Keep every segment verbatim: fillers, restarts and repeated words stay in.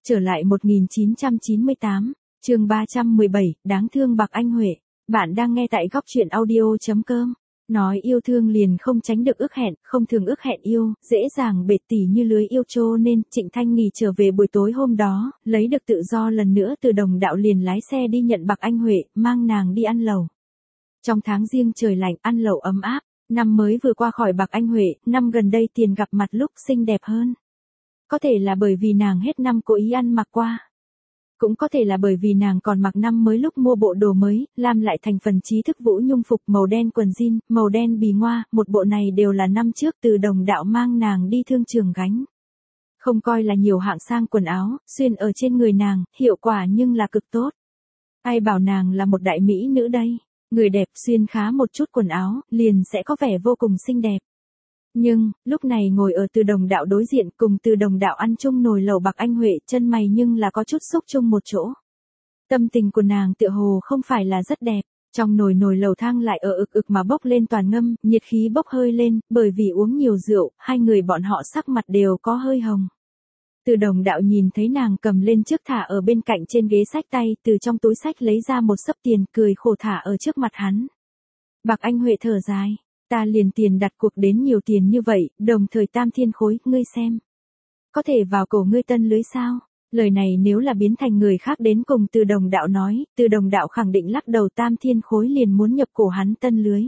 Trở lại một nghìn chín trăm chín mươi tám, chương ba trăm mười bảy, đáng thương Bạc Anh Huệ. Bạn đang nghe tại góc truyện audio chấm com. Nói yêu thương liền không tránh được ước hẹn, không thường ước hẹn yêu, dễ dàng bệt tỉ như lưới yêu trô nên Trịnh Thanh Nghì trở về buổi tối hôm đó, lấy được tự do lần nữa từ Đồng Đạo liền lái xe đi nhận Bạc Anh Huệ, mang nàng đi ăn lẩu. Trong tháng riêng trời lạnh, ăn lẩu ấm áp, năm mới vừa qua khỏi Bạc Anh Huệ, năm gần đây tiền gặp mặt lúc xinh đẹp hơn. Có thể là bởi vì nàng hết năm cố ý ăn mặc qua. Cũng có thể là bởi vì nàng còn mặc năm mới lúc mua bộ đồ mới, làm lại thành phần trí thức Vũ Nhung phục màu đen quần jean, màu đen bì ngoa, một bộ này đều là năm trước từ Đồng Đạo mang nàng đi thương trường gánh. Không coi là nhiều hạng sang quần áo, xuyên ở trên người nàng, hiệu quả nhưng là cực tốt. Ai bảo nàng là một đại mỹ nữ đây, người đẹp xuyên khá một chút quần áo, liền sẽ có vẻ vô cùng xinh đẹp. Nhưng, lúc này ngồi ở Từ Đồng Đạo đối diện cùng Từ Đồng Đạo ăn chung nồi lẩu Bạc Anh Huệ chân mày nhưng là có chút xúc chung một chỗ. Tâm tình của nàng tựa hồ không phải là rất đẹp, trong nồi nồi lẩu thang lại ở ực ực mà bốc lên toàn ngâm, nhiệt khí bốc hơi lên, bởi vì uống nhiều rượu, hai người bọn họ sắc mặt đều có hơi hồng. Từ Đồng Đạo nhìn thấy nàng cầm lên trước thả ở bên cạnh trên ghế xách tay, từ trong túi xách lấy ra một xấp tiền, cười khổ thả ở trước mặt hắn. Bạc Anh Huệ thở dài. Ta liền tiền đặt cuộc đến nhiều tiền như vậy, đồng thời tam thiên khối, ngươi xem. Có thể vào cổ ngươi tân lưới sao? Lời này nếu là biến thành người khác đến cùng Từ Đồng Đạo nói, Từ Đồng Đạo khẳng định lắc đầu tam thiên khối liền muốn nhập cổ hắn tân lưới.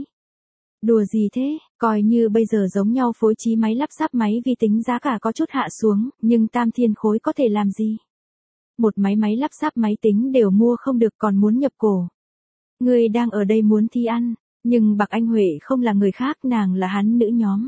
Đùa gì thế, coi như bây giờ giống nhau phối trí máy lắp ráp máy vi tính giá cả có chút hạ xuống, nhưng tam thiên khối có thể làm gì? Một máy máy lắp ráp máy tính đều mua không được còn muốn nhập cổ. Ngươi đang ở đây muốn thi ăn. Nhưng Bạc Anh Huệ không là người khác, nàng là hắn nữ nhóm.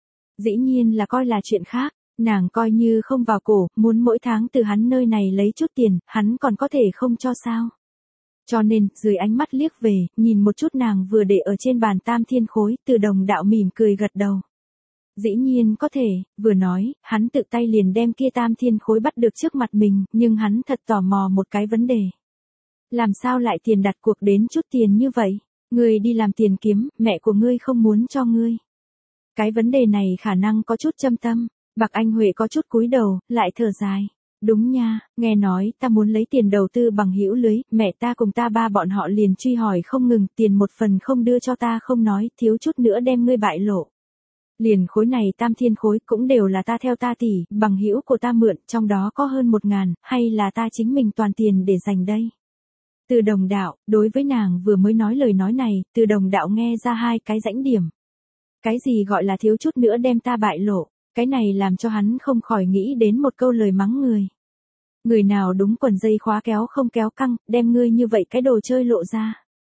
Dĩ nhiên là coi là chuyện khác, nàng coi như không vào cổ, muốn mỗi tháng từ hắn nơi này lấy chút tiền, hắn còn có thể không cho sao. Cho nên, dưới ánh mắt liếc về, nhìn một chút nàng vừa để ở trên bàn tam thiên khối, Từ Đồng Đạo mỉm cười gật đầu. Dĩ nhiên có thể, vừa nói, hắn tự tay liền đem kia tam thiên khối bắt được trước mặt mình, nhưng hắn thật tò mò một cái vấn đề. Làm sao lại tiền đặt cuộc đến chút tiền như vậy? Ngươi đi làm tiền kiếm, mẹ của ngươi không muốn cho ngươi. Cái vấn đề này khả năng có chút châm tâm, Bạc Anh Huệ có chút cúi đầu, lại thở dài. Đúng nha, nghe nói ta muốn lấy tiền đầu tư bằng hữu lưới, mẹ ta cùng ta ba bọn họ liền truy hỏi không ngừng, tiền một phần không đưa cho ta không nói, thiếu chút nữa đem ngươi bại lộ. Liền khối này tam thiên khối cũng đều là ta theo ta tỷ, bằng hữu của ta mượn, trong đó có hơn một ngàn, hay là ta chính mình toàn tiền để dành đây. Từ Đồng Đạo, đối với nàng vừa mới nói lời nói này, Từ Đồng Đạo nghe ra hai cái rãnh điểm. Cái gì gọi là thiếu chút nữa đem ta bại lộ, cái này làm cho hắn không khỏi nghĩ đến một câu lời mắng người. Người nào đúng quần dây khóa kéo không kéo căng, đem ngươi như vậy cái đồ chơi lộ ra.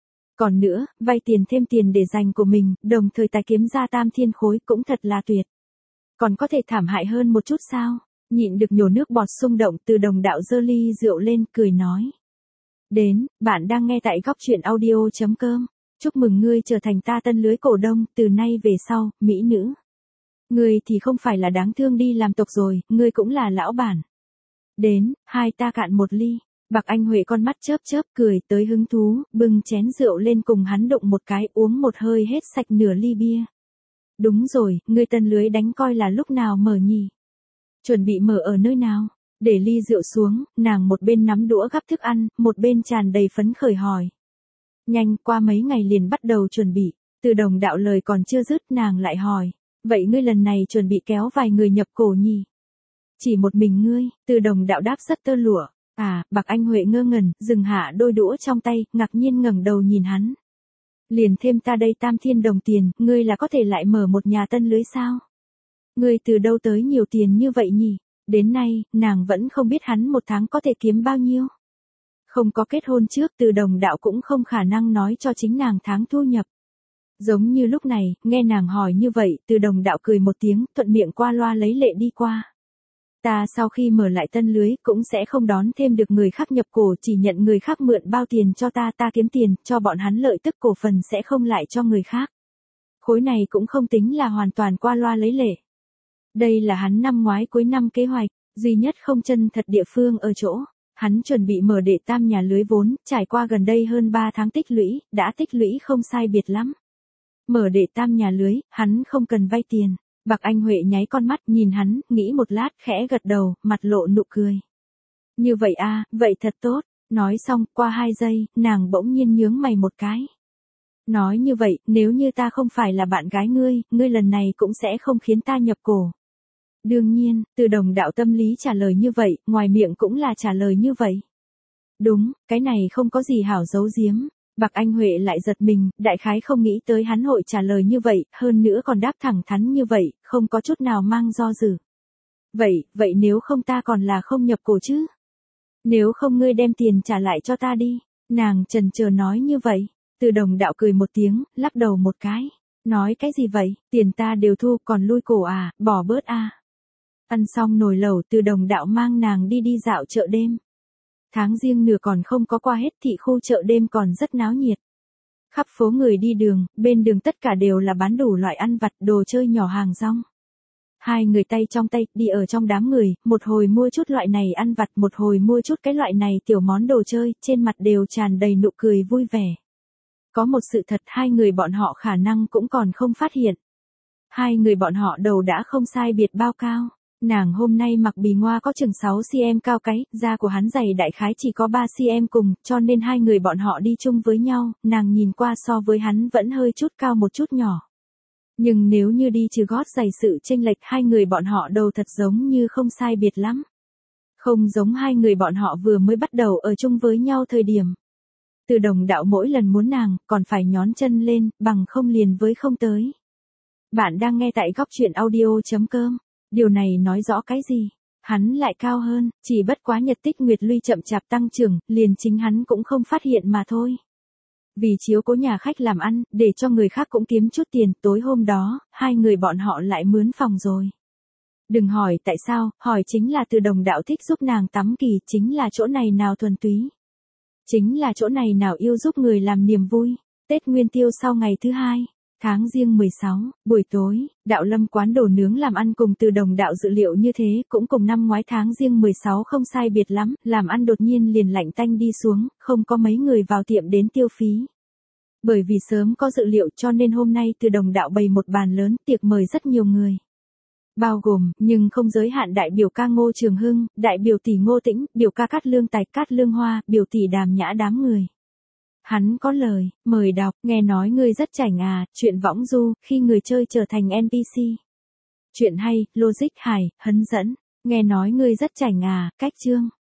Còn nữa, vay tiền thêm tiền để dành của mình, đồng thời tài kiếm ra tam thiên khối cũng thật là tuyệt. Còn có thể thảm hại hơn một chút sao? Nhịn được nhổ nước bọt xung động, Từ Đồng Đạo giơ ly rượu lên, cười nói. Đến, bạn đang nghe tại góc truyện audio chấm com. Chúc mừng ngươi trở thành ta tân lưới cổ đông, từ nay về sau, mỹ nữ. Ngươi thì không phải là đáng thương đi làm tộc rồi, ngươi cũng là lão bản. Đến, hai ta cạn một ly. Bạc Anh Huệ con mắt chớp chớp cười tới hứng thú, bưng chén rượu lên cùng hắn đụng một cái, uống một hơi hết sạch nửa ly bia. Đúng rồi, ngươi tân lưới đánh coi là lúc nào mở nhỉ? Chuẩn bị mở ở nơi nào? Để ly rượu xuống, nàng một bên nắm đũa gắp thức ăn, một bên tràn đầy phấn khởi hỏi. Nhanh, qua mấy ngày liền bắt đầu chuẩn bị. Từ Đồng Đạo lời còn chưa dứt, nàng lại hỏi. Vậy ngươi lần này chuẩn bị kéo vài người nhập cổ nhỉ? Chỉ một mình ngươi, Từ Đồng Đạo đáp rất tơ lụa. À, Bạc Anh Huệ ngơ ngẩn, dừng hạ đôi đũa trong tay, ngạc nhiên ngẩng đầu nhìn hắn. Liền thêm ta đây tam thiên đồng tiền, ngươi là có thể lại mở một nhà tân lưới sao? Ngươi từ đâu tới nhiều tiền như vậy nhỉ? Đến nay, nàng vẫn không biết hắn một tháng có thể kiếm bao nhiêu. Không có kết hôn trước, Từ Đồng Đạo cũng không khả năng nói cho chính nàng tháng thu nhập. Giống như lúc này, nghe nàng hỏi như vậy, Từ Đồng Đạo cười một tiếng, thuận miệng qua loa lấy lệ đi qua. Ta sau khi mở lại tân lưới, cũng sẽ không đón thêm được người khác nhập cổ, chỉ nhận người khác mượn bao tiền cho ta, ta kiếm tiền, cho bọn hắn lợi tức cổ phần sẽ không lại cho người khác. Khối này cũng không tính là hoàn toàn qua loa lấy lệ. Đây là hắn năm ngoái cuối năm kế hoạch, duy nhất không chân thật địa phương ở chỗ. Hắn chuẩn bị mở đệ tam nhà lưới vốn, trải qua gần đây hơn ba tháng tích lũy, đã tích lũy không sai biệt lắm. Mở đệ tam nhà lưới, hắn không cần vay tiền. Bạc Anh Huệ nháy con mắt nhìn hắn, nghĩ một lát khẽ gật đầu, mặt lộ nụ cười. Như vậy à, vậy thật tốt. Nói xong, qua hai giây, nàng bỗng nhiên nhướng mày một cái. Nói như vậy, nếu như ta không phải là bạn gái ngươi, ngươi lần này cũng sẽ không khiến ta nhập cổ. Đương nhiên, Từ Đồng đạo tâm lý trả lời như vậy, ngoài miệng cũng là trả lời như vậy. Đúng, cái này không có gì hảo giấu giếm. Bạc Anh Huệ lại giật mình, đại khái không nghĩ tới hắn hội trả lời như vậy, hơn nữa còn đáp thẳng thắn như vậy, không có chút nào mang do dự. Vậy, vậy nếu không ta còn là không nhập cổ chứ? Nếu không ngươi đem tiền trả lại cho ta đi. Nàng chần chờ nói như vậy. Từ Đồng đạo cười một tiếng, lắc đầu một cái. Nói cái gì vậy, tiền ta đều thu còn lui cổ à, bỏ bớt à. Ăn xong nồi lẩu, Từ Đồng đạo mang nàng đi đi dạo chợ đêm. Tháng Giêng nửa còn không có qua hết thị khu chợ đêm còn rất náo nhiệt. Khắp phố người đi đường, bên đường tất cả đều là bán đủ loại ăn vặt, đồ chơi nhỏ hàng rong. Hai người tay trong tay, đi ở trong đám người, một hồi mua chút loại này ăn vặt, một hồi mua chút cái loại này tiểu món đồ chơi, trên mặt đều tràn đầy nụ cười vui vẻ. Có một sự thật hai người bọn họ khả năng cũng còn không phát hiện. Hai người bọn họ đầu đã không sai biệt bao cao. Nàng hôm nay mặc bì ngoa có chừng sáu xăng-ti-mét cao cái, da của hắn dày đại khái chỉ có ba xăng-ti-mét cùng, cho nên hai người bọn họ đi chung với nhau, nàng nhìn qua so với hắn vẫn hơi chút cao một chút nhỏ. Nhưng nếu như đi trừ gót giày sự chênh lệch hai người bọn họ đầu thật giống như không sai biệt lắm. Không giống hai người bọn họ vừa mới bắt đầu ở chung với nhau thời điểm. Từ Đồng đạo mỗi lần muốn nàng, còn phải nhón chân lên, bằng không liền với không tới. Bạn đang nghe tại góc truyện audio chấm com. Điều này nói rõ cái gì? Hắn lại cao hơn, chỉ bất quá nhật tích nguyệt luy chậm chạp tăng trưởng, liền chính hắn cũng không phát hiện mà thôi. Vì chiếu cố nhà khách làm ăn, để cho người khác cũng kiếm chút tiền, tối hôm đó, hai người bọn họ lại mướn phòng rồi. Đừng hỏi tại sao, hỏi chính là Từ Đồng đạo thích giúp nàng tắm kỳ, chính là chỗ này nào thuần túy. Chính là chỗ này nào yêu giúp người làm niềm vui. Tết Nguyên Tiêu sau ngày thứ hai. Tháng Giêng mười sáu, buổi tối, Đạo Lâm quán đồ nướng làm ăn cùng Từ Đồng đạo dự liệu như thế, cũng cùng năm ngoái tháng Giêng mười sáu không sai biệt lắm, làm ăn đột nhiên liền lạnh tanh đi xuống, không có mấy người vào tiệm đến tiêu phí. Bởi vì sớm có dự liệu cho nên hôm nay Từ Đồng đạo bày một bàn lớn tiệc mời rất nhiều người. Bao gồm, nhưng không giới hạn đại biểu ca Ngô Trường Hưng, đại biểu tỷ Ngô Tĩnh, biểu ca Cát Lương Tài Cát Lương Hoa, biểu tỷ Đàm Nhã đám người. Hắn có lời, mời đọc, nghe nói ngươi rất chảnh à, chuyện võng du, khi người chơi trở thành en pê xê. Chuyện hay, logic hài, hấn dẫn, nghe nói ngươi rất chảnh à, cách chương.